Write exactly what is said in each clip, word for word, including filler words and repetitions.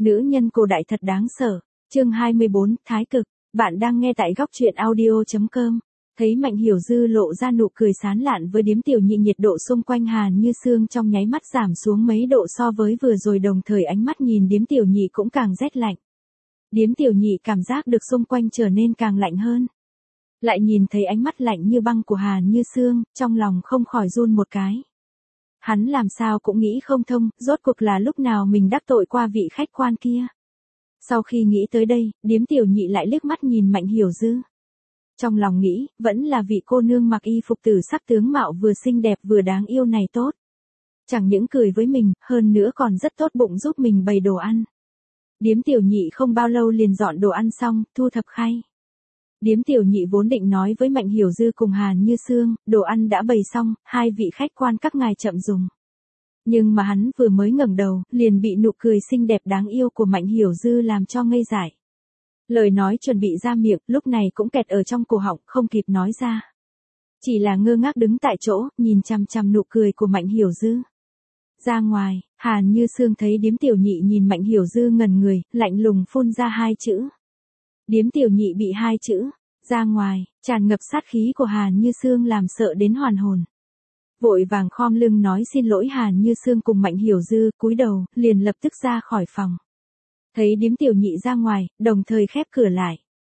Nữ nhân cổ đại thật đáng sợ. Chương hai mươi bốn, Thái cực. Bạn đang nghe tại góc truyện audio chấm com. Thấy Mạnh Hiểu Dư lộ ra nụ cười sán lạn với điếm tiểu nhị, nhiệt độ xung quanh Hàn Như Sương trong nháy mắt giảm xuống mấy độ so với vừa rồi, đồng thời ánh mắt nhìn điếm tiểu nhị cũng càng rét lạnh. Điếm tiểu nhị cảm giác được xung quanh trở nên càng lạnh hơn. Lại nhìn thấy ánh mắt lạnh như băng của Hàn Như Sương, trong lòng không khỏi run một cái. Hắn làm sao cũng nghĩ không thông, rốt cuộc là lúc nào mình đắc tội qua vị khách quan kia. Sau khi nghĩ tới đây, điếm tiểu nhị lại liếc mắt nhìn Mạnh Hiểu Dư. Trong lòng nghĩ, vẫn là vị cô nương mặc y phục tử sắc, tướng mạo vừa xinh đẹp vừa đáng yêu này tốt. Chẳng những cười với mình, hơn nữa còn rất tốt bụng giúp mình bày đồ ăn. Điếm tiểu nhị không bao lâu liền dọn đồ ăn xong, thu thập khay. Điếm tiểu nhị vốn định nói với Mạnh Hiểu Dư cùng Hàn Như Sương, đồ ăn đã bày xong, hai vị khách quan các ngài chậm dùng. Nhưng mà hắn vừa mới ngẩng đầu, liền bị nụ cười xinh đẹp đáng yêu của Mạnh Hiểu Dư làm cho ngây dại. Lời nói chuẩn bị ra miệng, lúc này cũng kẹt ở trong cổ họng, không kịp nói ra. Chỉ là ngơ ngác đứng tại chỗ, nhìn chằm chằm nụ cười của Mạnh Hiểu Dư. Ra ngoài, Hàn Như Sương thấy điếm tiểu nhị nhìn Mạnh Hiểu Dư ngẩn người, lạnh lùng phun ra hai chữ. Điếm tiểu nhị bị hai chữ, ra ngoài, tràn ngập sát khí của Hàn Như Sương làm sợ đến hoàn hồn. Vội vàng khom lưng nói xin lỗi Hàn Như Sương cùng Mạnh Hiểu Dư, cúi đầu, liền lập tức ra khỏi phòng. Thấy điếm tiểu nhị ra ngoài, đồng thời khép cửa lại.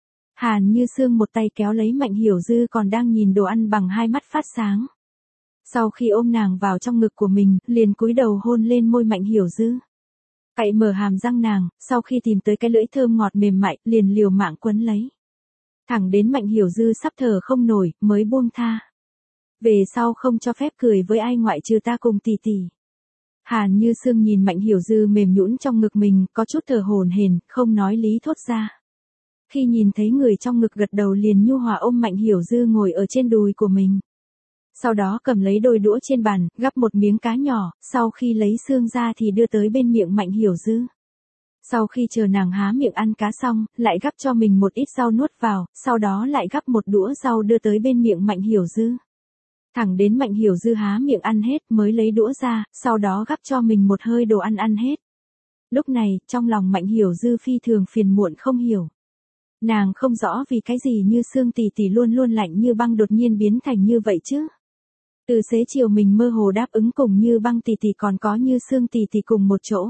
Hàn Như Sương một tay kéo lấy Mạnh Hiểu Dư còn đang nhìn đồ ăn bằng hai mắt phát sáng. Sau khi ôm nàng vào trong ngực của mình, liền cúi đầu hôn lên môi Mạnh Hiểu Dư. Cậy mở hàm răng nàng, sau khi tìm tới cái lưỡi thơm ngọt mềm mại, liền liều mạng quấn lấy. Thẳng đến Mạnh Hiểu Dư sắp thở không nổi, mới buông tha. Về sau không cho phép cười với ai ngoại trừ ta cùng tỷ tỷ. Hàn Như Sương nhìn Mạnh Hiểu Dư mềm nhũn trong ngực mình, có chút thở hổn hển, không nói lý thốt ra. Khi nhìn thấy người trong ngực gật đầu liền nhu hòa ôm Mạnh Hiểu Dư ngồi ở trên đùi của mình. Sau đó cầm lấy đôi đũa trên bàn, gắp một miếng cá nhỏ, sau khi lấy xương ra thì đưa tới bên miệng Mạnh Hiểu Dư. Sau khi chờ nàng há miệng ăn cá xong, lại gắp cho mình một ít rau nuốt vào, sau đó lại gắp một đũa rau đưa tới bên miệng Mạnh Hiểu Dư. Thẳng đến Mạnh Hiểu Dư há miệng ăn hết mới lấy đũa ra, sau đó gắp cho mình một hơi đồ ăn ăn hết. Lúc này, trong lòng Mạnh Hiểu Dư phi thường phiền muộn không hiểu. Nàng không rõ vì cái gì Như Sương tỷ tỷ luôn luôn lạnh như băng đột nhiên biến thành như vậy chứ. Từ xế chiều mình mơ hồ đáp ứng cùng Như Băng tỷ tỷ còn có Như Sương tỷ tỷ cùng một chỗ.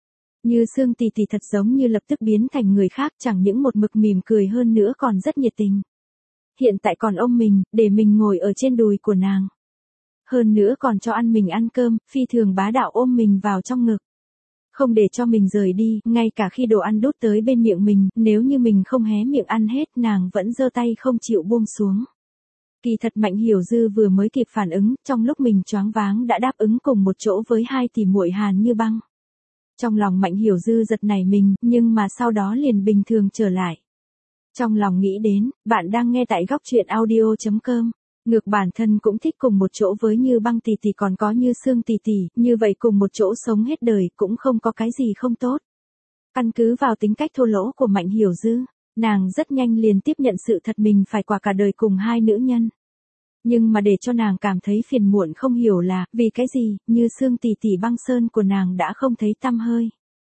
Như Sương tỷ tỷ thật giống như lập tức biến thành người khác, chẳng những một mực mỉm cười hơn nữa còn rất nhiệt tình. Hiện tại còn ôm mình, để mình ngồi ở trên đùi của nàng. Hơn nữa còn cho ăn mình ăn cơm, phi thường bá đạo ôm mình vào trong ngực. Không để cho mình rời đi, ngay cả khi đồ ăn đút tới bên miệng mình, nếu như mình không hé miệng ăn hết, nàng vẫn giơ tay không chịu buông xuống. Kỳ thật Mạnh Hiểu Dư vừa mới kịp phản ứng, trong lúc mình choáng váng đã đáp ứng cùng một chỗ với hai tỷ muội Hàn Như Băng. Trong lòng Mạnh Hiểu Dư giật nảy mình, nhưng mà sau đó liền bình thường trở lại. Trong lòng nghĩ đến, bạn đang nghe tại góc truyện audio chấm com. Ngược bản thân cũng thích cùng một chỗ với Như Băng tỷ tỷ còn có Như Sương tỷ tỷ, như vậy cùng một chỗ sống hết đời cũng không có cái gì không tốt. Căn cứ vào tính cách thô lỗ của Mạnh Hiểu Dư, nàng rất nhanh liền tiếp nhận sự thật mình phải qua cả đời cùng hai nữ nhân. Nhưng mà để cho nàng cảm thấy phiền muộn không hiểu là, vì cái gì, Như Sương tỷ tỷ Băng Sơn của nàng đã không thấy tăm hơi.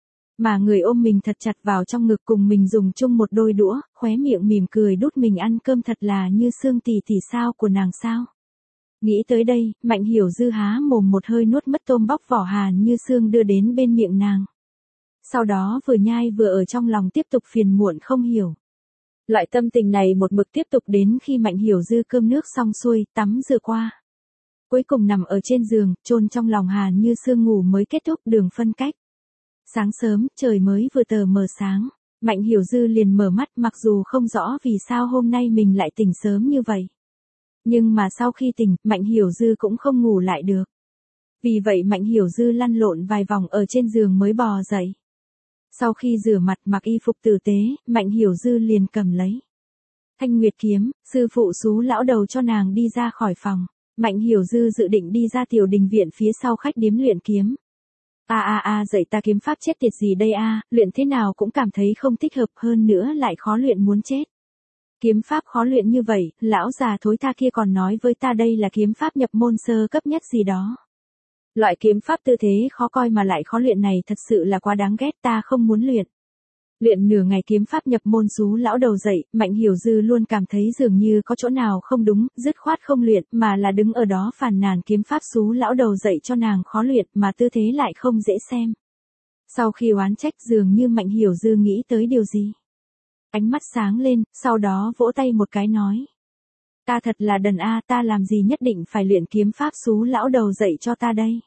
Mà người ôm mình thật chặt vào trong ngực cùng mình dùng chung một đôi đũa, khóe miệng mỉm cười đút mình ăn cơm thật là Như Sương tỷ tỷ sao của nàng sao. Nghĩ tới đây, Mạnh Hiểu Dư há mồm một hơi nuốt mất tôm bóc vỏ Hàn Như Sương đưa đến bên miệng nàng. Sau đó vừa nhai vừa ở trong lòng tiếp tục phiền muộn không hiểu. Loại tâm tình này một mực tiếp tục đến khi Mạnh Hiểu Dư cơm nước xong xuôi, tắm rửa qua. Cuối cùng nằm ở trên giường, chôn trong lòng Hàn Như Sương ngủ mới kết thúc đường phân cách. Sáng sớm, trời mới vừa tờ mờ sáng, Mạnh Hiểu Dư liền mở mắt mặc dù không rõ vì sao hôm nay mình lại tỉnh sớm như vậy. Nhưng mà sau khi tỉnh, Mạnh Hiểu Dư cũng không ngủ lại được. Vì vậy Mạnh Hiểu Dư lăn lộn vài vòng ở trên giường mới bò dậy. Sau khi rửa mặt mặc y phục tử tế, Mạnh Hiểu Dư liền cầm lấy Thanh Nguyệt kiếm, sư phụ xú lão đầu cho nàng đi ra khỏi phòng. Mạnh Hiểu Dư dự định đi ra tiểu đình viện phía sau khách điếm luyện kiếm. A a a dạy ta kiếm pháp chết tiệt gì đây a, luyện thế nào cũng cảm thấy không thích hợp, hơn nữa lại khó luyện muốn chết. Kiếm pháp khó luyện như vậy, lão già thối tha kia còn nói với ta đây là kiếm pháp nhập môn sơ cấp nhất gì đó. Loại kiếm pháp tư thế khó coi mà lại khó luyện này thật sự là quá đáng ghét, ta không muốn luyện. Luyện nửa ngày kiếm pháp nhập môn xú lão đầu dậy, Mạnh Hiểu Dư luôn cảm thấy dường như có chỗ nào không đúng, dứt khoát không luyện, mà là đứng ở đó phàn nàn kiếm pháp xú lão đầu dậy cho nàng khó luyện mà tư thế lại không dễ xem. Sau khi oán trách dường như Mạnh Hiểu Dư nghĩ tới điều gì. Ánh mắt sáng lên, sau đó vỗ tay một cái nói. Ta thật là đần a, ta làm gì nhất định phải luyện kiếm pháp xú lão đầu dậy cho ta đây.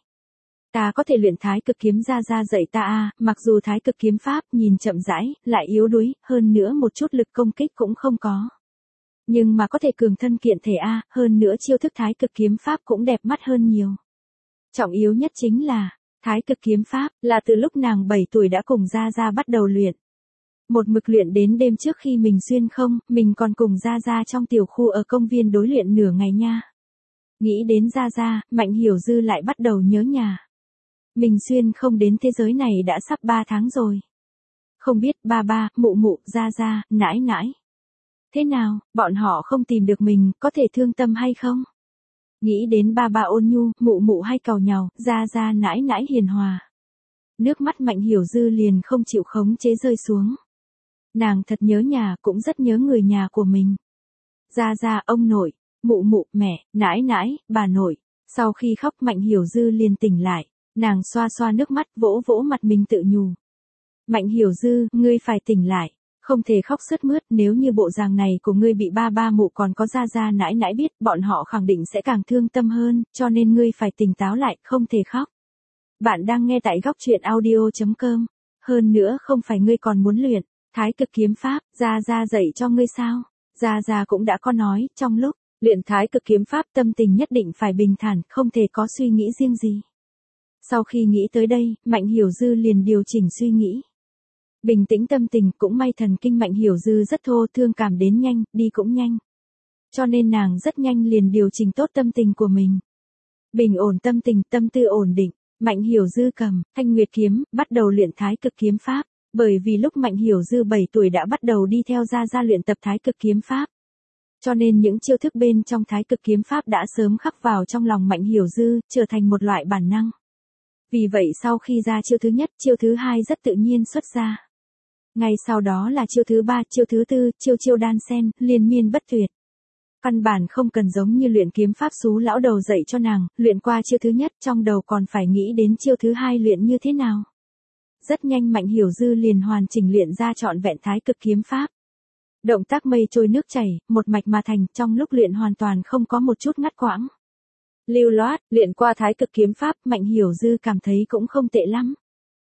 Ta có thể luyện thái cực kiếm ra ra dạy ta a, mặc dù thái cực kiếm pháp nhìn chậm rãi, lại yếu đuối, hơn nữa một chút lực công kích cũng không có. Nhưng mà có thể cường thân kiện thể a, hơn nữa chiêu thức thái cực kiếm pháp cũng đẹp mắt hơn nhiều. Trọng yếu nhất chính là, thái cực kiếm pháp là từ lúc nàng bảy tuổi đã cùng Gia Gia bắt đầu luyện. Một mực luyện đến đêm trước khi mình xuyên không, mình còn cùng Gia Gia trong tiểu khu ở công viên đối luyện nửa ngày nha. Nghĩ đến Gia Gia, Mạnh Hiểu Dư lại bắt đầu nhớ nhà. Mình xuyên không đến thế giới này đã sắp ba tháng rồi. Không biết ba ba, mụ mụ, Gia Gia, nãi nãi. Thế nào, bọn họ không tìm được mình, có thể thương tâm hay không? Nghĩ đến ba ba ôn nhu, mụ mụ hay càu nhàu, Gia Gia nãi nãi hiền hòa. Nước mắt Mạnh Hiểu Dư liền không chịu khống chế rơi xuống. Nàng thật nhớ nhà, cũng rất nhớ người nhà của mình. Gia Gia, ông nội, mụ mụ, mẹ, nãi nãi, bà nội. Sau khi khóc Mạnh Hiểu Dư liền tỉnh lại. Nàng xoa xoa nước mắt, vỗ vỗ mặt mình tự nhủ. Mạnh Hiểu Dư, ngươi phải tỉnh lại. Không thể khóc sướt mướt, nếu như bộ dạng này của ngươi bị ba ba mụ còn có Gia Gia nãi nãi biết, bọn họ khẳng định sẽ càng thương tâm hơn, cho nên ngươi phải tỉnh táo lại, không thể khóc. Bạn đang nghe tại góc truyện audio chấm com. Hơn nữa không phải ngươi còn muốn luyện thái cực kiếm pháp, Gia Gia dạy cho ngươi sao? Gia Gia cũng đã có nói, trong lúc luyện thái cực kiếm pháp tâm tình nhất định phải bình thản, không thể có suy nghĩ riêng gì. Sau khi nghĩ tới đây, Mạnh Hiểu Dư liền điều chỉnh suy nghĩ. Bình tĩnh tâm tình, cũng may thần kinh Mạnh Hiểu Dư rất thô, thương cảm đến nhanh, đi cũng nhanh. Cho nên nàng rất nhanh liền điều chỉnh tốt tâm tình của mình. Bình ổn tâm tình, tâm tư ổn định, Mạnh Hiểu Dư cầm Thanh Nguyệt kiếm, bắt đầu luyện thái cực kiếm pháp. Bởi vì lúc Mạnh Hiểu Dư bảy tuổi đã bắt đầu đi theo Gia Gia luyện tập thái cực kiếm pháp. Cho nên những chiêu thức bên trong thái cực kiếm pháp đã sớm khắc vào trong lòng Mạnh Hiểu Dư, trở thành một loại bản năng. Vì vậy sau khi ra chiêu thứ nhất, chiêu thứ hai rất tự nhiên xuất ra. Ngay sau đó là chiêu thứ ba, chiêu thứ tư, chiêu chiêu đan xen, liên miên bất tuyệt. Căn bản không cần giống như luyện kiếm pháp xú lão đầu dạy cho nàng, luyện qua chiêu thứ nhất trong đầu còn phải nghĩ đến chiêu thứ hai luyện như thế nào. Rất nhanh Mạnh Hiểu Dư liền hoàn chỉnh luyện ra trọn vẹn thái cực kiếm pháp. Động tác mây trôi nước chảy, một mạch mà thành, trong lúc luyện hoàn toàn không có một chút ngắt quãng. Lưu loát, luyện qua thái cực kiếm pháp, Mạnh Hiểu Dư cảm thấy cũng không tệ lắm.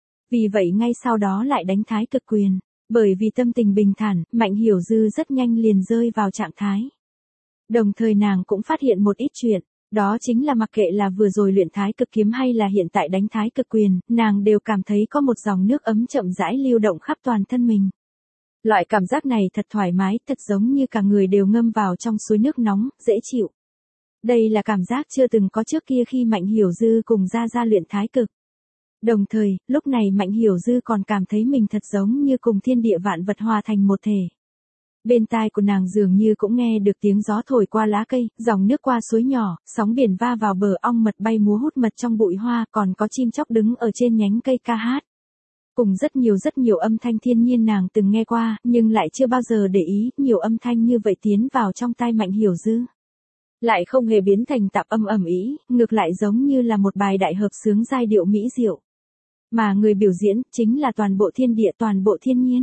Vì vậy ngay sau đó lại đánh thái cực quyền. Bởi vì tâm tình bình thản, Mạnh Hiểu Dư rất nhanh liền rơi vào trạng thái. Đồng thời nàng cũng phát hiện một ít chuyện. Đó chính là mặc kệ là vừa rồi luyện thái cực kiếm hay là hiện tại đánh thái cực quyền, nàng đều cảm thấy có một dòng nước ấm chậm rãi lưu động khắp toàn thân mình. Loại cảm giác này thật thoải mái, thật giống như cả người đều ngâm vào trong suối nước nóng, dễ chịu. Đây là cảm giác chưa từng có trước kia khi Mạnh Hiểu Dư cùng Gia Gia luyện thái cực. Đồng thời, lúc này Mạnh Hiểu Dư còn cảm thấy mình thật giống như cùng thiên địa vạn vật hòa thành một thể. Bên tai của nàng dường như cũng nghe được tiếng gió thổi qua lá cây, dòng nước qua suối nhỏ, sóng biển va vào bờ, ong mật bay múa hút mật trong bụi hoa, còn có chim chóc đứng ở trên nhánh cây ca hát. Cùng rất nhiều rất nhiều âm thanh thiên nhiên nàng từng nghe qua, nhưng lại chưa bao giờ để ý, nhiều âm thanh như vậy tiến vào trong tai Mạnh Hiểu Dư. Lại không hề biến thành tạp âm ầm ĩ, ngược lại giống như là một bài đại hợp xướng giai điệu mỹ diệu. Mà người biểu diễn, chính là toàn bộ thiên địa, toàn bộ thiên nhiên.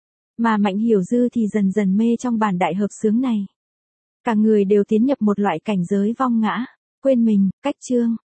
Mà Mạnh Hiểu Dư thì dần dần mê trong bản đại hợp xướng này. Cả người đều tiến nhập một loại cảnh giới vong ngã, quên mình, cách chương.